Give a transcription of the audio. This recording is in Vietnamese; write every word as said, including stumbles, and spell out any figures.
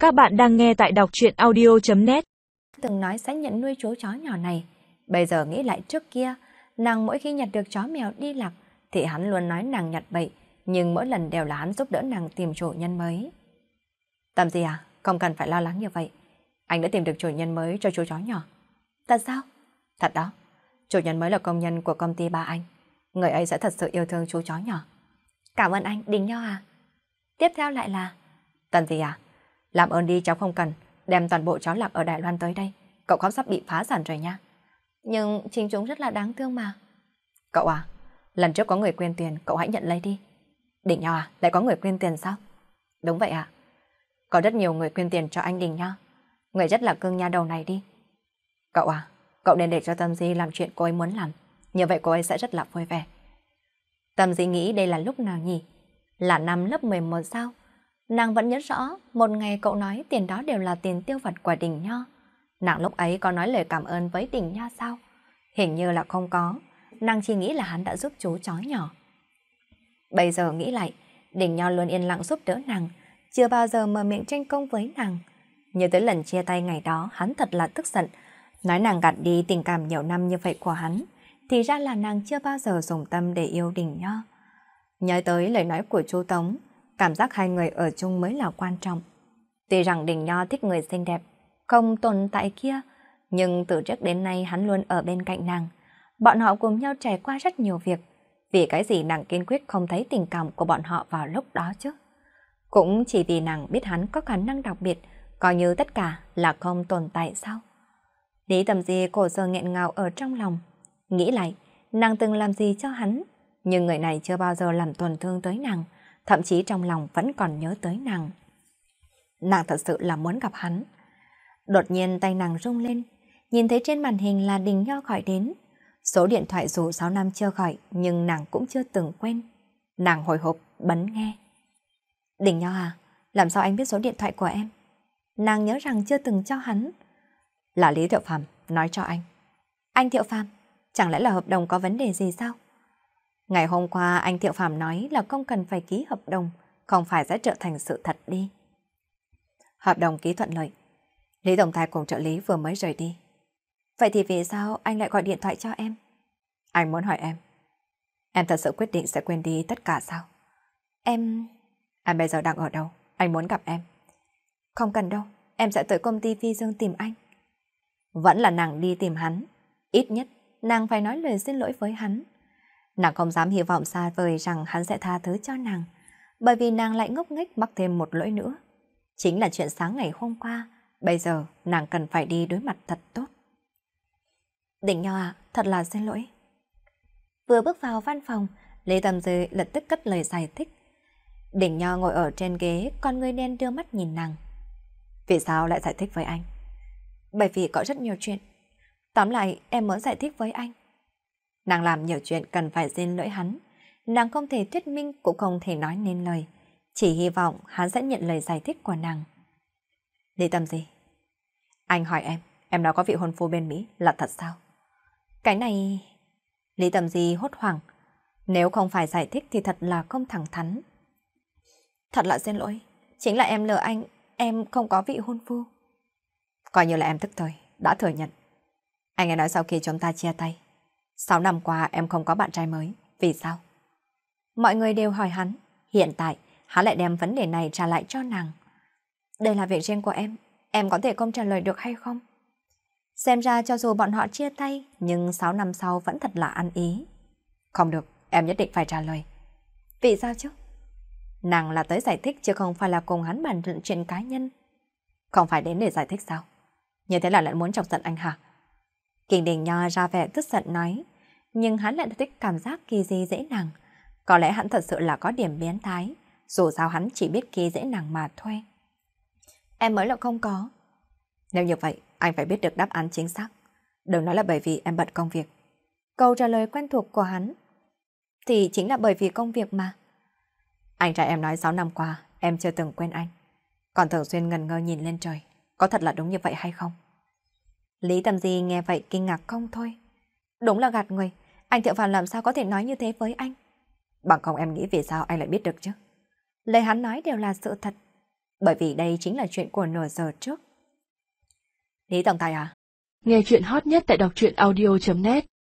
Các bạn đang nghe tại đọc truyện audio chấm net. Từng nói sẽ nhận nuôi chú chó nhỏ này. Bây giờ nghĩ lại trước kia, nàng mỗi khi nhặt được chó mèo đi lạc, thì hắn luôn nói nàng nhặt bậy, nhưng mỗi lần đều là hắn giúp đỡ nàng tìm chủ nhân mới. Tầm gì à? Không cần phải lo lắng như vậy. Anh đã tìm được chủ nhân mới cho chú chó nhỏ. Thật sao? Thật đó. Chủ nhân mới là công nhân của công ty ba anh. Người ấy sẽ thật sự yêu thương chú chó nhỏ. Cảm ơn anh, Đình Nho à. Tiếp theo lại là... Tần gì à? Làm ơn đi, cháu không cần đem toàn bộ chó lạc ở Đài Loan tới đây. Cậu không sắp bị phá sản rồi nha. Nhưng chính chúng rất là đáng thương mà. Cậu à, lần trước có người quyên tiền, cậu hãy nhận lấy đi. Đình Nho à, lại có người quyên tiền sao? Đúng vậy ạ. À? Có rất nhiều người quyên tiền cho anh Đình Nho. Người rất là cưng nha đầu này đi. Cậu à, cậu nên để cho Tâm Di làm chuyện cô ấy muốn làm. Như vậy cô ấy sẽ rất là vui vẻ. Tâm Di nghĩ đây là lúc nào nhỉ? Là năm lớp mười một sao? Nàng vẫn nhớ rõ, một ngày cậu nói tiền đó đều là tiền tiêu vặt của Đình Nho. Nàng lúc ấy có nói lời cảm ơn với Đình Nho sao? Hình như là không có, nàng chỉ nghĩ là hắn đã giúp chú chó nhỏ. Bây giờ nghĩ lại, Đình Nho luôn yên lặng giúp đỡ nàng, chưa bao giờ mở miệng tranh công với nàng. Nhớ tới lần chia tay ngày đó, hắn thật là tức giận, nói nàng gạt đi tình cảm nhiều năm như vậy của hắn, thì ra là nàng chưa bao giờ dùng tâm để yêu Đình Nho. Nhớ tới lời nói của chú Tống, cảm giác hai người ở chung mới là quan trọng. Tuy rằng Đình Nho thích người xinh đẹp, không tồn tại kia, nhưng từ trước đến nay hắn luôn ở bên cạnh nàng. Bọn họ cùng nhau trải qua rất nhiều việc. Vì cái gì nàng kiên quyết không thấy tình cảm của bọn họ vào lúc đó chứ? Cũng chỉ vì nàng biết hắn có khả năng đặc biệt, coi như tất cả là không tồn tại sao? Lý Tầm Di cổ giờ nghẹn ngào ở trong lòng. Nghĩ lại, nàng từng làm gì cho hắn, nhưng người này chưa bao giờ làm tổn thương tới nàng, thậm chí trong lòng vẫn còn nhớ tới nàng. Nàng thật sự là muốn gặp hắn. Đột nhiên tay nàng rung lên, nhìn thấy trên màn hình là Đình Nho gọi đến. Số điện thoại dù sáu năm chưa gọi, nhưng nàng cũng chưa từng quên. Nàng hồi hộp bấm nghe. Đình Nho à, làm sao anh biết số điện thoại của em? Nàng nhớ rằng chưa từng cho hắn. Là Lý Thiệu Phàm nói cho anh. Anh Thiệu Phàm, chẳng lẽ là hợp đồng có vấn đề gì sao? Ngày hôm qua anh Thiệu Phàm nói là không cần phải ký hợp đồng, không phải sẽ trở thành sự thật đi. Hợp đồng ký thuận lợi. Lý Tổng Tài cùng trợ lý vừa mới rời đi. Vậy thì vì sao anh lại gọi điện thoại cho em? Anh muốn hỏi em. Em thật sự quyết định sẽ quên đi tất cả sao? Em... Em bây giờ đang ở đâu? Anh muốn gặp em. Không cần đâu, em sẽ tới công ty Phi Dương tìm anh. Vẫn là nàng đi tìm hắn. Ít nhất, nàng phải nói lời xin lỗi với hắn. Nàng không dám hy vọng xa vời rằng hắn sẽ tha thứ cho nàng, bởi vì nàng lại ngốc nghếch mắc thêm một lỗi nữa. Chính là chuyện sáng ngày hôm qua, bây giờ nàng cần phải đi đối mặt thật tốt. Đình Nho à, thật là xin lỗi. Vừa bước vào văn phòng, Lê Tầm Dư lập tức cất lời giải thích. Đình Nho ngồi ở trên ghế, con người đen đưa mắt nhìn nàng. Vì sao lại giải thích với anh? Bởi vì có rất nhiều chuyện. Tóm lại, em muốn giải thích với anh. Nàng làm nhiều chuyện cần phải xin lỗi hắn. Nàng không thể thuyết minh, cũng không thể nói nên lời. Chỉ hy vọng hắn sẽ nhận lời giải thích của nàng. Lý Tâm gì? Anh hỏi em, em nói có vị hôn phu bên Mỹ là thật sao? Cái này... Lý Tâm Di hốt hoảng. Nếu không phải giải thích thì thật là không thẳng thắn. Thật là xin lỗi. Chính là em lừa anh, em không có vị hôn phu. Coi như là em tức thời, đã thừa nhận. Anh ấy nói sau khi chúng ta chia tay, sáu năm qua em không có bạn trai mới. Vì sao? Mọi người đều hỏi hắn. Hiện tại, hắn lại đem vấn đề này trả lại cho nàng. Đây là việc riêng của em. Em có thể không trả lời được hay không? Xem ra cho dù bọn họ chia tay, nhưng sáu năm sau vẫn thật là ăn ý. Không được, em nhất định phải trả lời. Vì sao chứ? Nàng là tới giải thích chứ không phải là cùng hắn bàn luận chuyện cá nhân. Không phải đến để giải thích sao? Như thế là lại muốn chọc giận anh hả? Kinh Đình Nho ra vẻ tức giận nói, nhưng hắn lại thích cảm giác kỳ di dễ nàng. Có lẽ hắn thật sự là có điểm biến thái, dù sao hắn chỉ biết kỳ dễ nàng mà thôi. Em mới là không có. Nếu như vậy, anh phải biết được đáp án chính xác. Đừng nói là bởi vì em bận công việc. Câu trả lời quen thuộc của hắn thì chính là bởi vì công việc mà. Anh trai em nói sáu năm qua em chưa từng quên anh, còn thường xuyên ngần ngơ nhìn lên trời. Có thật là đúng như vậy hay không? Lý Tâm Di nghe vậy kinh ngạc không thôi. Đúng là gạt người. Anh Thiệu Phàm làm sao có thể nói như thế với anh? Bằng không em nghĩ vì sao anh lại biết được chứ? Lời hắn nói đều là sự thật. bởi vì đây chính là chuyện của nửa giờ trước. Lý tổng tài à? Nghe chuyện hot nhất tại đọc truyện audio chấm net